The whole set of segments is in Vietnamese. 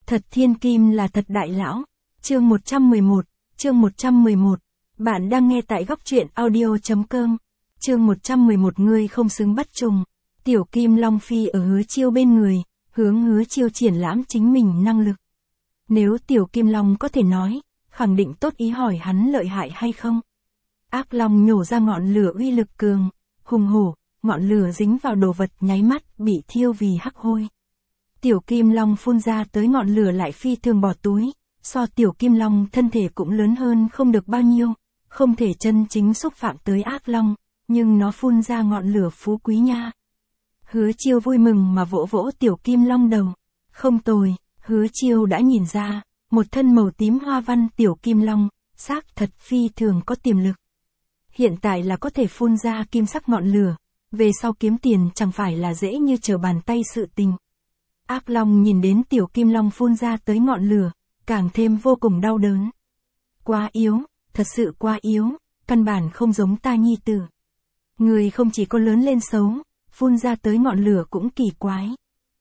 Thật thiên kim là thật đại lão. Chương 111, chương 111. Bạn đang nghe tại góc truyện audio.com. Chương 111 ngươi không xứng bắt trùng. Tiểu Kim Long Phi ở Hứa Chiêu bên người, hướng Hứa Chiêu triển lãm chính mình năng lực. Nếu Tiểu Kim Long có thể nói, khẳng định tốt ý hỏi hắn lợi hại hay không. Ác Long nhổ ra ngọn lửa uy lực cường, hùng hổ, ngọn lửa dính vào đồ vật nháy mắt bị thiêu vì hắc hôi. Tiểu Kim Long phun ra tới ngọn lửa lại phi thường bỏ túi, so Tiểu Kim Long thân thể cũng lớn hơn không được bao nhiêu, không thể chân chính xúc phạm tới Ác Long, nhưng nó phun ra ngọn lửa phú quý nha. Hứa Chiêu vui mừng mà vỗ vỗ Tiểu Kim Long đầu. Không tồi, Hứa Chiêu đã nhìn ra, một thân màu tím hoa văn Tiểu Kim Long, xác thật phi thường có tiềm lực. Hiện tại là có thể phun ra kim sắc ngọn lửa, về sau kiếm tiền chẳng phải là dễ như trở bàn tay sự tình. Ác Long nhìn đến Tiểu Kim Long phun ra tới ngọn lửa, càng thêm vô cùng đau đớn. Quá yếu, thật sự quá yếu, căn bản không giống ta nhi tử. Người không chỉ có lớn lên xấu, phun ra tới ngọn lửa cũng kỳ quái.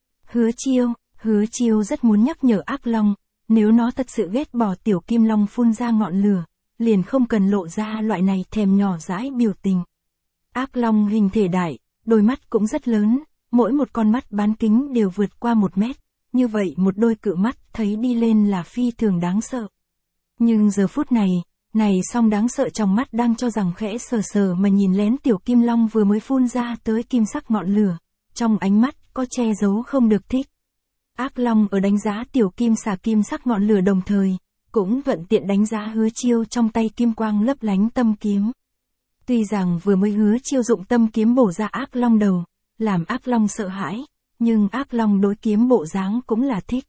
Hứa Chiêu rất muốn nhắc nhở Ác Long, nếu nó thật sự ghét bỏ Tiểu Kim Long phun ra ngọn lửa, liền không cần lộ ra loại này thèm nhỏ dãi biểu tình. Ác Long hình thể đại, đôi mắt cũng rất lớn, mỗi một con mắt bán kính đều vượt qua 1 mét, như vậy một đôi cự mắt thấy đi lên là phi thường đáng sợ. Nhưng giờ phút này song đáng sợ trong mắt đang cho rằng khẽ sờ sờ mà nhìn lén Tiểu Kim Long vừa mới phun ra tới kim sắc ngọn lửa, trong ánh mắt có che giấu không được thích. Ác Long ở đánh giá Tiểu Kim xà kim sắc ngọn lửa đồng thời, cũng thuận tiện đánh giá Hứa Chiêu trong tay kim quang lấp lánh tâm kiếm. Tuy rằng vừa mới Hứa Chiêu dụng tâm kiếm bổ ra Ác Long đầu, làm Ác Long sợ hãi, nhưng Ác Long đối kiếm bộ dáng cũng là thích.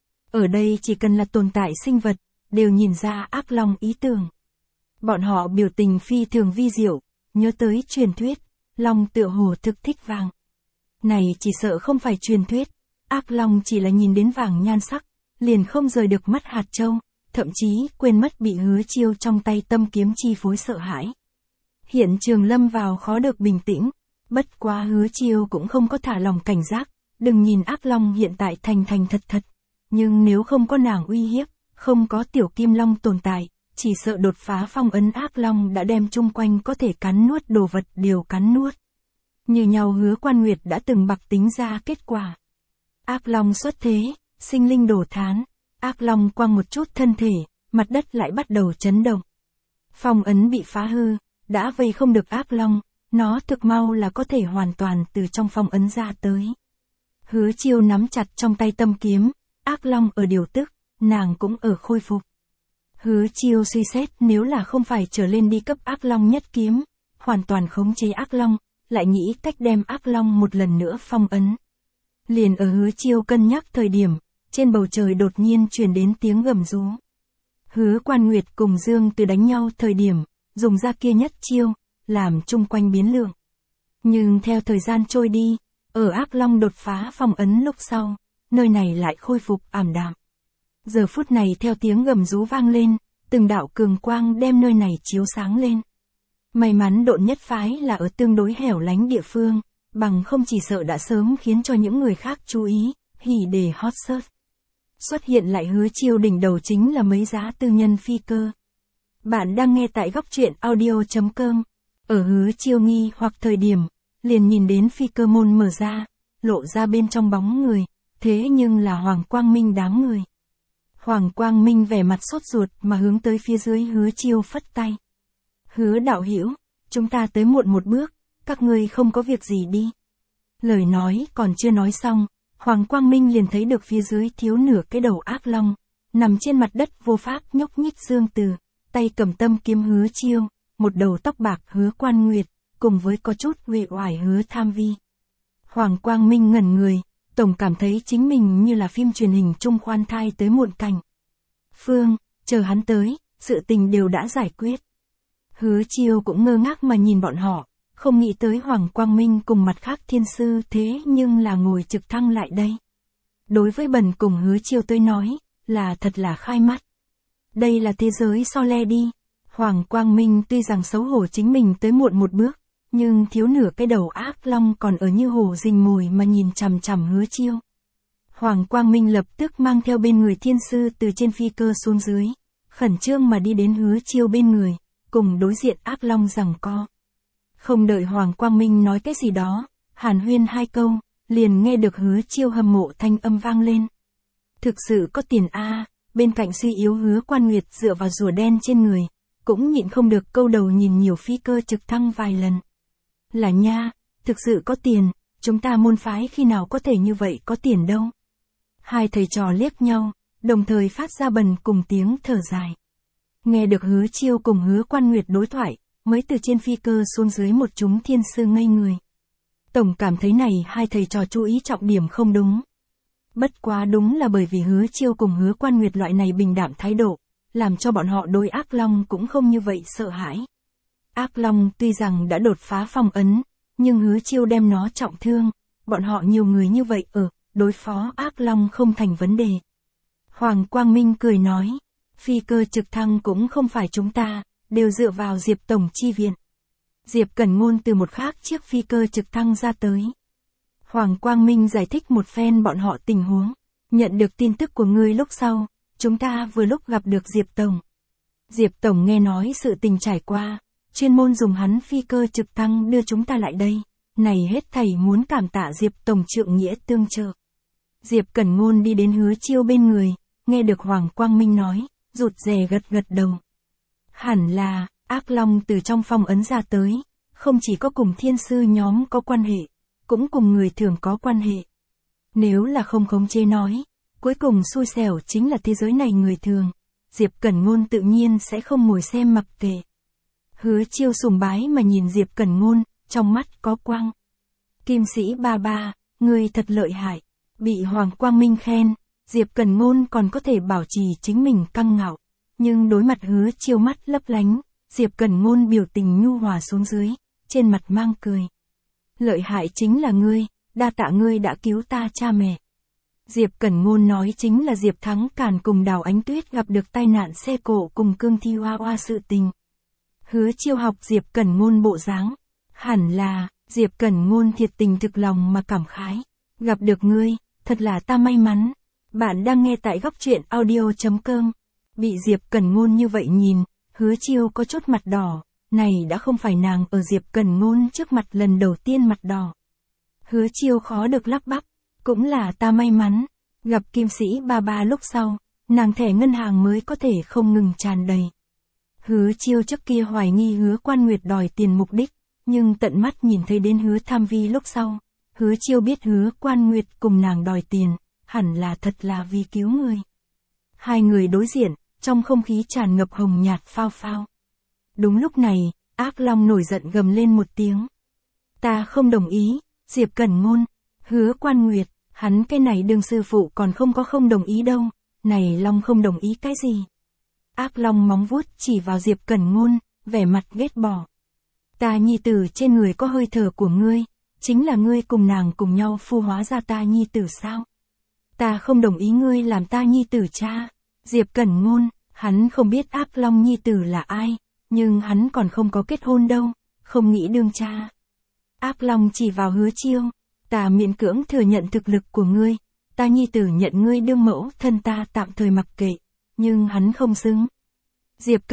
Ở đây chỉ cần là tồn tại sinh vật, đều nhìn ra Ác Long ý tưởng. Bọn họ biểu tình phi thường vi diệu, nhớ tới truyền thuyết, Long tựa hồ thực thích vàng. Này chỉ sợ không phải truyền thuyết, Ác Long chỉ là nhìn đến vàng nhan sắc, liền không rời được mắt hạt châu, thậm chí quên mất bị Hứa Chiêu trong tay tâm kiếm chi phối sợ hãi. Hiện trường lâm vào khó được bình tĩnh, bất quá Hứa Chiêu cũng không có thả lòng cảnh giác, đừng nhìn Ác Long hiện tại thành thật, nhưng nếu không có nàng uy hiếp, không có Tiểu Kim Long tồn tại, chỉ sợ đột phá phong ấn Ác Long đã đem chung quanh có thể cắn nuốt đồ vật đều cắn nuốt. Như nhau Hứa Quan Nguyệt đã từng bạc tính ra kết quả. Ác Long xuất thế, sinh linh đổ thán, Ác Long quăng một chút thân thể, mặt đất lại bắt đầu chấn động. Phong ấn bị phá hư, đã vây không được Ác Long, nó thực mau là có thể hoàn toàn từ trong phong ấn ra tới. Hứa Chiêu nắm chặt trong tay tâm kiếm, Ác Long ở điều tức, nàng cũng ở khôi phục. Hứa Chiêu suy xét nếu là không phải trở lên đi cấp Ác Long nhất kiếm, hoàn toàn khống chế Ác Long, lại nghĩ cách đem Ác Long một lần nữa phong ấn. Liền ở Hứa Chiêu cân nhắc thời điểm, trên bầu trời đột nhiên truyền đến tiếng gầm rú. Hứa Quan Nguyệt cùng Dương Từ đánh nhau thời điểm, dùng ra kia nhất chiêu, làm chung quanh biến lượng. Nhưng theo thời gian trôi đi, ở Ác Long đột phá phong ấn lúc sau, nơi này lại khôi phục ảm đạm. Giờ phút này theo tiếng gầm rú vang lên, từng đạo cường quang đem nơi này chiếu sáng lên. May mắn Độn Nhất Phái là ở tương đối hẻo lánh địa phương, bằng không chỉ sợ đã sớm khiến cho những người khác chú ý, hỉ đề hot search. Xuất hiện lại Hứa Chiêu đỉnh đầu chính là mấy giá tư nhân phi cơ. Bạn đang nghe tại góc truyện audio.com. Ở Hứa Chiêu nghi hoặc thời điểm, liền nhìn đến phi cơ môn mở ra, lộ ra bên trong bóng người, thế nhưng là Hoàng Quang Minh đám người. Hoàng Quang Minh vẻ mặt sốt ruột mà hướng tới phía dưới Hứa Chiêu phất tay. Hứa đạo hữu, chúng ta tới muộn một bước, các ngươi không có việc gì đi. Lời nói còn chưa nói xong, Hoàng Quang Minh liền thấy được phía dưới thiếu nửa cái đầu Ác Long, nằm trên mặt đất vô pháp nhúc nhích Dương Từ, tay cầm tâm kiếm Hứa Chiêu, một đầu tóc bạc Hứa Quan Nguyệt, cùng với có chút uể oải Hứa Tham Vi. Hoàng Quang Minh ngẩn người, tổng cảm thấy chính mình như là phim truyền hình Trung khoan thai tới muộn cảnh. Phương, chờ hắn tới, sự tình đều đã giải quyết. Hứa Chiêu cũng ngơ ngác mà nhìn bọn họ, không nghĩ tới Hoàng Quang Minh cùng mặt khác thiên sư thế nhưng là ngồi trực thăng lại đây. Đối với Bần cùng Hứa Chiêu tới nói, là thật là khai mắt. Đây là thế giới so le đi. Hoàng Quang Minh tuy rằng xấu hổ chính mình tới muộn một bước, nhưng thiếu nửa cái đầu Ác Long còn ở như hổ rình mồi mà nhìn chằm chằm Hứa Chiêu. Hoàng Quang Minh lập tức mang theo bên người thiên sư từ trên phi cơ xuống dưới, khẩn trương mà đi đến Hứa Chiêu bên người, cùng đối diện Ác Long giằng co. Không đợi Hoàng Quang Minh nói cái gì đó, hàn huyên 2 câu, liền nghe được Hứa Chiêu hâm mộ thanh âm vang lên. Thực sự có tiền a. Bên cạnh suy yếu Hứa Quan Nguyệt dựa vào rùa đen trên người, cũng nhịn không được câu đầu nhìn nhiều phi cơ trực thăng vài lần. Là nha, thực sự có tiền, chúng ta môn phái khi nào có thể như vậy có tiền đâu. Hai thầy trò liếc nhau, đồng thời phát ra bần cùng tiếng thở dài. Nghe được Hứa Chiêu cùng Hứa Quan Nguyệt đối thoại, mới từ trên phi cơ xuống dưới một chúng thiên sư ngây người. Tổng cảm thấy này hai thầy trò chú ý trọng điểm không đúng. Bất quá đúng là bởi vì Hứa Chiêu cùng Hứa Quan Nguyệt loại này bình đạm thái độ, làm cho bọn họ đối Ác Long cũng không như vậy sợ hãi. Ác Long tuy rằng đã đột phá phong ấn, nhưng Hứa Chiêu đem nó trọng thương, bọn họ nhiều người như vậy đối phó Ác Long không thành vấn đề. Hoàng Quang Minh cười nói, phi cơ trực thăng cũng không phải chúng ta, đều dựa vào Diệp Tổng chi viện. Diệp Cẩn Ngôn từ một khác chiếc phi cơ trực thăng ra tới. Hoàng Quang Minh giải thích một phen bọn họ tình huống. Nhận được tin tức của ngươi lúc sau, chúng ta vừa lúc gặp được Diệp Tổng. Diệp Tổng nghe nói sự tình trải qua, chuyên môn dùng hắn phi cơ trực thăng đưa chúng ta lại đây. Này hết thảy muốn cảm tạ Diệp Tổng trượng nghĩa tương trợ. Diệp Cẩn Ngôn đi đến Hứa Chiêu bên người, nghe được Hoàng Quang Minh nói, rụt rè gật gật đầu. Hẳn là, Ác Long từ trong phong ấn ra tới, không chỉ có cùng thiên sư nhóm có quan hệ, cũng cùng người thường có quan hệ. Nếu là không khống chế nói, cuối cùng xui xẻo chính là thế giới này người thường, Diệp Cẩn Ngôn tự nhiên sẽ không ngồi xem mặc kệ. Hứa Chiêu sùng bái mà nhìn Diệp Cẩn Ngôn, trong mắt có quang. Kim sĩ ba ba, ngươi thật lợi hại, bị Hoàng Quang Minh khen, Diệp Cẩn Ngôn còn có thể bảo trì chính mình căng ngạo, nhưng đối mặt Hứa Chiêu mắt lấp lánh, Diệp Cẩn Ngôn biểu tình nhu hòa xuống dưới, trên mặt mang cười. Lợi hại chính là ngươi, đa tạ ngươi đã cứu ta cha mẹ. Diệp Cẩn Ngôn nói chính là Diệp Thắng Càn cùng Đào Ánh Tuyết gặp được tai nạn xe cộ cùng Cương Thi Hoa Hoa sự tình. Hứa Chiêu học Diệp Cẩn Ngôn bộ dáng, hẳn là, Diệp Cẩn Ngôn thiệt tình thực lòng mà cảm khái. Gặp được ngươi, thật là ta may mắn. Bạn đang nghe tại góc truyện audio.com. Bị Diệp Cẩn Ngôn như vậy nhìn, Hứa Chiêu có chút mặt đỏ. Này đã không phải nàng ở Diệp Cẩn Ngôn trước mặt lần đầu tiên mặt đỏ. Hứa Chiêu khó được lắp bắp, cũng là ta may mắn, gặp Kim sĩ ba ba lúc sau, nàng thẻ ngân hàng mới có thể không ngừng tràn đầy. Hứa Chiêu trước kia hoài nghi Hứa Quan Nguyệt đòi tiền mục đích, nhưng tận mắt nhìn thấy đến Hứa Tham Vi lúc sau, Hứa Chiêu biết Hứa Quan Nguyệt cùng nàng đòi tiền, hẳn là thật là vì cứu người. Hai người đối diện, trong không khí tràn ngập hồng nhạt phao phao. Đúng lúc này, Ác Long nổi giận gầm lên một tiếng. Ta không đồng ý, Diệp Cẩn Ngôn, Hứa Quan Nguyệt, hắn cái này đương sư phụ còn không đồng ý đâu, này Long không đồng ý cái gì. Ác Long móng vuốt chỉ vào Diệp Cẩn Ngôn, vẻ mặt ghét bỏ. Ta nhi tử trên người có hơi thở của ngươi, chính là ngươi cùng nàng cùng nhau phu hóa ra ta nhi tử sao? Ta không đồng ý ngươi làm ta nhi tử cha. Diệp Cẩn Ngôn, hắn không biết Ác Long nhi tử là ai, nhưng hắn còn không có kết hôn đâu, không nghĩ đương cha. Ác Long chỉ vào Hứa Chiêu, ta miễn cưỡng thừa nhận thực lực của ngươi, ta nhi tử nhận ngươi đương mẫu thân ta tạm thời mặc kệ, nhưng hắn không xứng. Diệp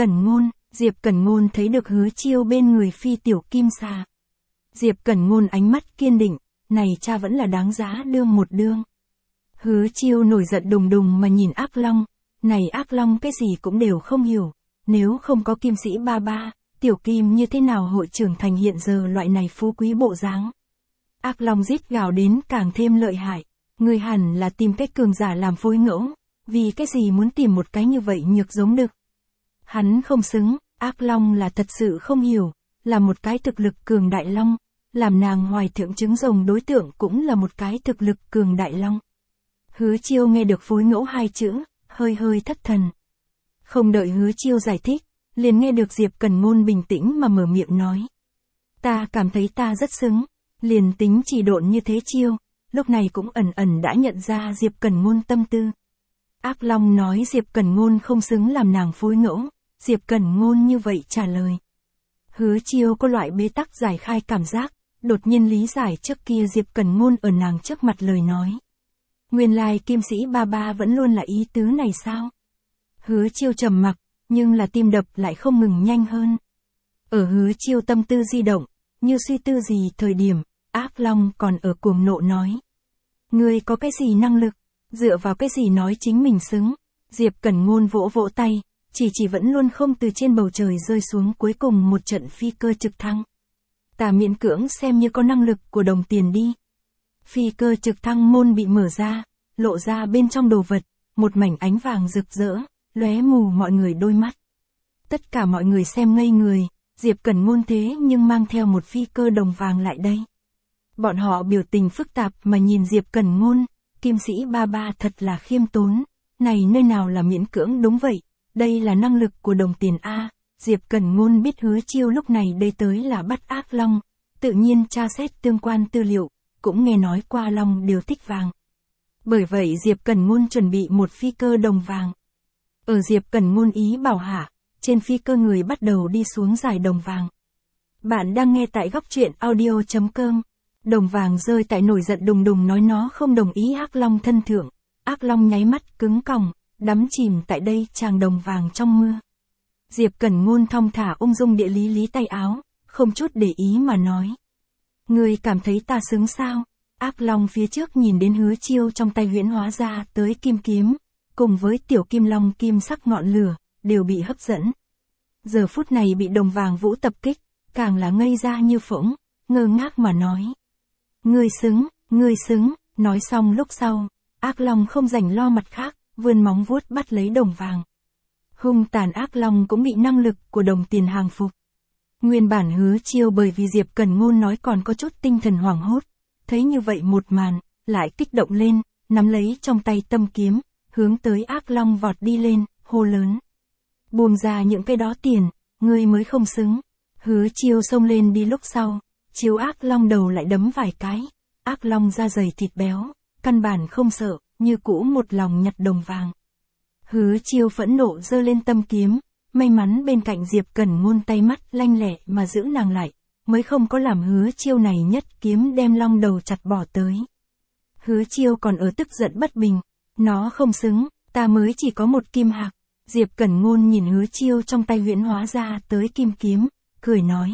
Cẩn Ngôn thấy được Hứa Chiêu bên người phi tiểu kim xà. Diệp Cẩn Ngôn ánh mắt kiên định, này cha vẫn là đáng giá đương một đương. Hứa Chiêu nổi giận đùng đùng mà nhìn Ác Long, này Ác Long cái gì cũng đều không hiểu, nếu không có Kim sĩ ba ba, tiểu Kim như thế nào hội trưởng thành hiện giờ loại này phú quý bộ dáng. Ác Long rít gào đến càng thêm lợi hại, người hẳn là tìm cách cường giả làm phối ngẫu, vì cái gì muốn tìm một cái như vậy nhược giống đực. Hắn không xứng, Ác Long là thật sự không hiểu, là một cái thực lực cường đại long, làm nàng hoài thượng trứng rồng đối tượng cũng là một cái thực lực cường đại long. Hứa Chiêu nghe được phối ngẫu hai chữ, hơi thất thần. Không đợi Hứa Chiêu giải thích, liền nghe được Diệp Cẩn Ngôn bình tĩnh mà mở miệng nói. Ta cảm thấy ta rất xứng, liền tính chỉ độn như thế Chiêu, lúc này cũng ẩn đã nhận ra Diệp Cẩn Ngôn tâm tư. Ác Long nói Diệp Cẩn Ngôn không xứng làm nàng phối ngẫu, Diệp Cẩn Ngôn như vậy trả lời. Hứa Chiêu có loại bế tắc giải khai cảm giác, đột nhiên lý giải trước kia Diệp Cẩn Ngôn ở nàng trước mặt lời nói. Nguyên lai Kim Sĩ ba ba vẫn luôn là ý tứ này sao? Hứa Chiêu trầm mặc, nhưng là tim đập lại không ngừng nhanh hơn. Ở Hứa Chiêu tâm tư di động, như suy tư gì thời điểm, Ác Long còn ở cuồng nộ nói. Ngươi có cái gì năng lực, dựa vào cái gì nói chính mình xứng? Diệp Cẩn Ngôn vỗ vỗ tay, chỉ vẫn luôn không từ trên bầu trời rơi xuống cuối cùng một trận phi cơ trực thăng. Ta miễn cưỡng xem như có năng lực của đồng tiền đi. Phi cơ trực thăng môn bị mở ra, lộ ra bên trong đồ vật, một mảnh ánh vàng rực rỡ, lóe mù mọi người đôi mắt. Tất cả mọi người xem ngây người, Diệp Cẩn Ngôn thế nhưng mang theo một phi cơ đồng vàng lại đây. Bọn họ biểu tình phức tạp mà nhìn Diệp Cẩn Ngôn, Kim Sĩ ba ba thật là khiêm tốn, này nơi nào là miễn cưỡng đúng vậy, đây là năng lực của đồng tiền A. Diệp Cẩn Ngôn biết Hứa Chiêu lúc này đây tới là bắt Ác Long, tự nhiên tra xét tương quan tư liệu, cũng nghe nói qua Long đều thích vàng. Bởi vậy Diệp Cẩn Ngôn chuẩn bị một phi cơ đồng vàng. Ở Diệp Cẩn Ngôn ý bảo hạ, trên phi cơ người bắt đầu đi xuống giải đồng vàng. Bạn đang nghe tại góc truyện audio.com. Đồng vàng rơi tại nổi giận đùng đùng nói nó không đồng ý Ác Long thân thượng. Ác Long nháy mắt cứng còng, đắm chìm tại đây tràng đồng vàng trong mưa. Diệp Cẩn Ngôn thong thả ung dung địa lý tay áo, không chút để ý mà nói. Ngươi cảm thấy ta xứng sao? Ác Long phía trước nhìn đến Hứa Chiêu trong tay huyễn hóa ra tới kim kiếm, cùng với tiểu kim long kim sắc ngọn lửa, đều bị hấp dẫn. Giờ phút này bị đồng vàng vũ tập kích, càng là ngây ra như phỗng, ngơ ngác mà nói. Ngươi xứng, nói xong lúc sau, Ác Long không rảnh lo mặt khác, vươn móng vuốt bắt lấy đồng vàng. Hung tàn Ác Long cũng bị năng lực của đồng tiền hàng phục. Nguyên bản Hứa Chiêu bởi vì Diệp Cẩn Ngôn nói còn có chút tinh thần hoảng hốt, thấy như vậy một màn, lại kích động lên, nắm lấy trong tay tâm kiếm, hướng tới Ác Long vọt đi lên, hô lớn. Buông ra những cái đó tiền, ngươi mới không xứng. Hứa Chiêu xông lên đi lúc sau, chiếu Ác Long đầu lại đấm vài cái. Ác Long da dày thịt béo, căn bản không sợ, như cũ một lòng nhặt đồng vàng. Hứa Chiêu phẫn nộ giơ lên tâm kiếm, may mắn bên cạnh Diệp Cẩn Ngôn tay mắt lanh lẹ mà giữ nàng lại, mới không có làm Hứa Chiêu này nhất kiếm đem Long đầu chặt bỏ tới. Hứa Chiêu còn ở tức giận bất bình, nó không xứng, ta mới chỉ có một kim hạc. Diệp Cẩn Ngôn nhìn Hứa Chiêu trong tay huyễn hóa ra tới kim kiếm, cười nói.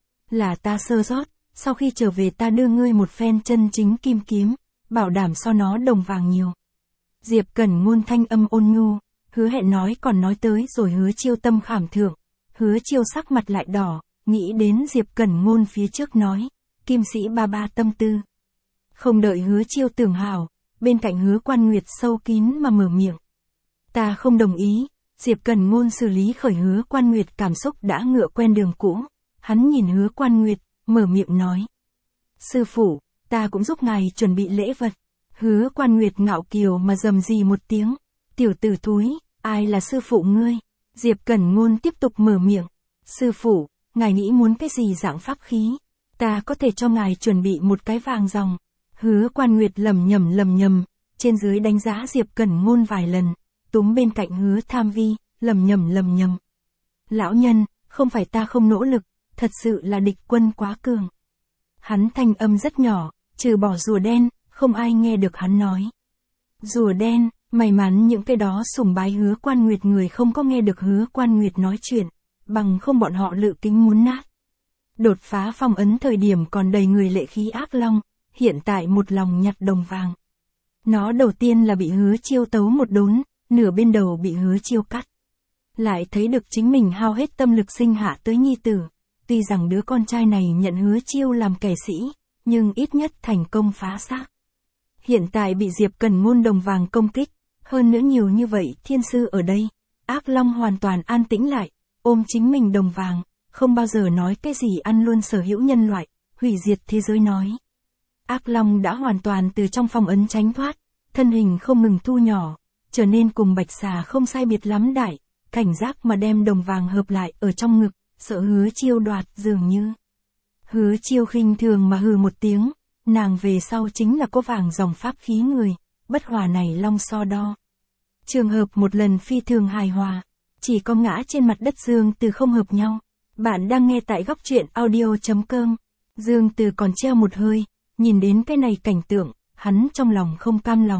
Là ta sơ sót, sau khi trở về ta đưa ngươi một phen chân chính kim kiếm, bảo đảm so nó đồng vàng nhiều. Diệp Cẩn Ngôn thanh âm ôn nhu, hứa hẹn nói còn nói tới rồi Hứa Chiêu tâm khảm thượng. Hứa Chiêu sắc mặt lại đỏ, nghĩ đến Diệp Cẩn Ngôn phía trước nói, Kim Sĩ ba ba tâm tư. Không đợi Hứa Chiêu tưởng hảo, bên cạnh Hứa Quan Nguyệt sâu kín mà mở miệng. Ta không đồng ý. Diệp Cẩn Ngôn xử lý khởi Hứa Quan Nguyệt cảm xúc đã ngựa quen đường cũ, hắn nhìn Hứa Quan Nguyệt, mở miệng nói. Sư phụ, ta cũng giúp ngài chuẩn bị lễ vật. Hứa Quan Nguyệt ngạo kiều mà rầm rì một tiếng, tiểu tử thúi, ai là sư phụ ngươi? Diệp Cẩn Ngôn tiếp tục mở miệng, sư phụ, ngài nghĩ muốn cái gì dạng pháp khí? Ta có thể cho ngài chuẩn bị một cái vàng ròng. Hứa Quan Nguyệt lầm nhầm, trên dưới đánh giá Diệp Cẩn Ngôn vài lần. Túm bên cạnh Hứa Tham Vi, lầm nhầm. Lão nhân, không phải ta không nỗ lực, thật sự là địch quân quá cường. Hắn thanh âm rất nhỏ, trừ bỏ rùa đen, không ai nghe được hắn nói. Rùa đen, may mắn những cái đó sùng bái Hứa Quan Nguyệt người không có nghe được Hứa Quan Nguyệt nói chuyện, bằng không bọn họ lự kính muốn nát. Đột phá phong ấn thời điểm còn đầy người lệ khí Ác Long, hiện tại một lòng nhặt đồng vàng. Nó đầu tiên là bị Hứa Chiêu tấu một đốn, nửa bên đầu bị Hứa Chiêu cắt. Lại thấy được chính mình hao hết tâm lực sinh hạ tới nhi tử, tuy rằng đứa con trai này nhận Hứa Chiêu làm kẻ sĩ, nhưng ít nhất thành công phá xác. Hiện tại bị Diệp Cẩn Ngôn đồng vàng công kích, hơn nữa nhiều như vậy thiên sư ở đây, Ác Long hoàn toàn an tĩnh lại, ôm chính mình đồng vàng, không bao giờ nói cái gì ăn luôn sở hữu nhân loại, hủy diệt thế giới nói. Ác Long đã hoàn toàn từ trong phong ấn tránh thoát, thân hình không ngừng thu nhỏ, trở nên cùng Bạch Xà không sai biệt lắm đại, cảnh giác mà đem đồng vàng hợp lại ở trong ngực, sợ Hứa Chiêu đoạt dường như. Hứa Chiêu khinh thường mà hừ một tiếng, nàng về sau chính là có vàng dòng pháp khí người, bất hòa này long so đo. Trường hợp một lần phi thường hài hòa, chỉ có ngã trên mặt đất Dương Từ không hợp nhau. Bạn đang nghe tại góc truyện audio.com. Dương Từ còn treo một hơi, nhìn đến cái này cảnh tượng, hắn trong lòng không cam lòng,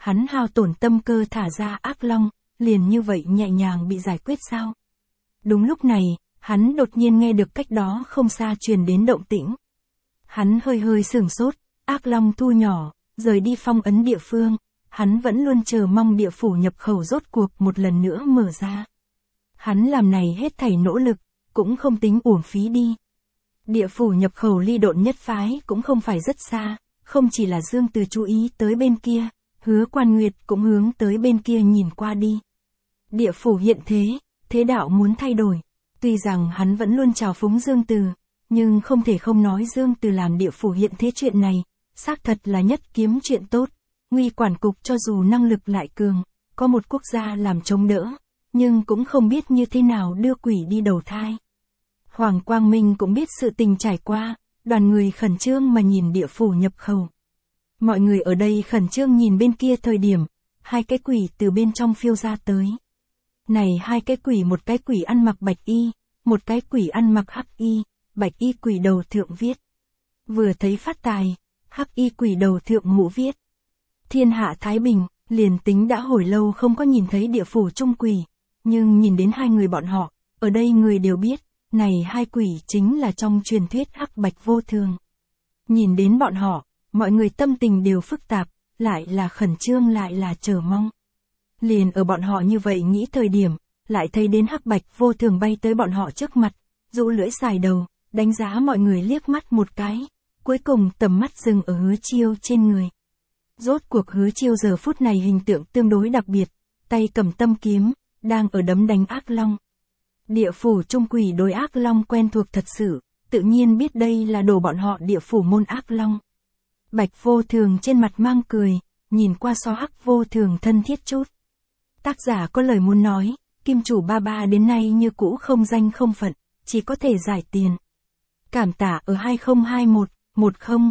hắn hao tổn tâm cơ thả ra ác long, liền như vậy nhẹ nhàng bị giải quyết sao? Đúng lúc này, hắn đột nhiên nghe được cách đó không xa truyền đến động tĩnh. Hắn hơi hơi sửng sốt, ác long thu nhỏ, rời đi phong ấn địa phương, hắn vẫn luôn chờ mong địa phủ nhập khẩu rốt cuộc một lần nữa mở ra. Hắn làm này hết thảy nỗ lực, cũng không tính uổng phí đi. Địa phủ nhập khẩu ly Độn nhất phái cũng không phải rất xa, không chỉ là Dương Từ chú ý tới bên kia, Hứa Quan Nguyệt cũng hướng tới bên kia nhìn qua đi. Địa phủ hiện thế, thế đạo muốn thay đổi. Tuy rằng hắn vẫn luôn trào phúng Dương Từ, nhưng không thể không nói Dương Từ làm địa phủ hiện thế chuyện này, xác thật là nhất kiếm chuyện tốt. Nguy quản cục cho dù năng lực lại cường, có một quốc gia làm chống đỡ, nhưng cũng không biết như thế nào đưa quỷ đi đầu thai. Hoàng Quang Minh cũng biết sự tình trải qua, đoàn người khẩn trương mà nhìn địa phủ nhập khẩu. Mọi người ở đây khẩn trương nhìn bên kia thời điểm, hai cái quỷ từ bên trong phiêu ra tới. Này hai cái quỷ, một cái quỷ ăn mặc bạch y, một cái quỷ ăn mặc hắc y, bạch y quỷ đầu thượng viết. Vừa thấy phát tài, hắc y quỷ đầu thượng mũ viết. Thiên hạ thái bình, liền tính đã hồi lâu không có nhìn thấy địa phủ trung quỷ, nhưng nhìn đến hai người bọn họ, ở đây người đều biết, này hai quỷ chính là trong truyền thuyết hắc bạch vô thường. Nhìn đến bọn họ, mọi người tâm tình đều phức tạp, lại là khẩn trương lại là chờ mong. Liền ở bọn họ như vậy nghĩ thời điểm, lại thấy đến hắc bạch vô thường bay tới bọn họ trước mặt, dụ lưỡi xài đầu, đánh giá mọi người liếc mắt một cái, cuối cùng tầm mắt dừng ở Hứa Chiêu trên người. Rốt cuộc Hứa Chiêu giờ phút này hình tượng tương đối đặc biệt, tay cầm tâm kiếm, đang ở đấm đánh ác long. Địa phủ trung quỷ đối ác long quen thuộc thật sự, tự nhiên biết đây là đồ bọn họ địa phủ môn ác long. Bạch vô thường trên mặt mang cười, nhìn qua so hắc vô thường thân thiết chút. Tác giả có lời muốn nói, kim chủ ba ba đến nay như cũ không danh không phận, chỉ có thể giải tiền. Cảm tạ ở 2021, 10,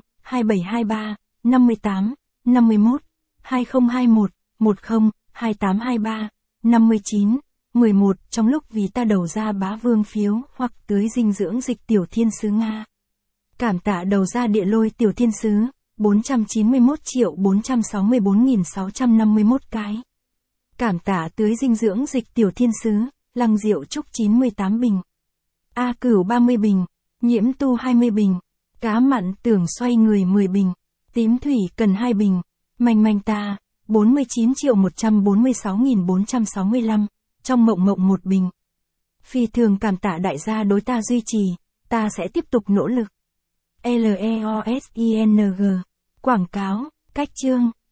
2723, 58, 51, 2021, 10, 2823, 59, 11 trong lúc vì ta đầu ra bá vương phiếu hoặc tưới dinh dưỡng dịch tiểu thiên sứ Nga. Cảm tạ đầu ra địa lôi tiểu thiên sứ, 491.464.651 cái. Cảm tạ tưới dinh dưỡng dịch tiểu thiên sứ, lăng rượu trúc 98 bình. A Cửu 30 bình, nhiễm tu 20 bình, cá mặn tưởng xoay người 10 bình, tím thủy cần 2 bình, manh manh ta, 49.146.465, trong mộng mộng 1 bình. Phi thường cảm tạ đại gia đối ta duy trì, ta sẽ tiếp tục nỗ lực. LEOSING. Quảng cáo, cách chương.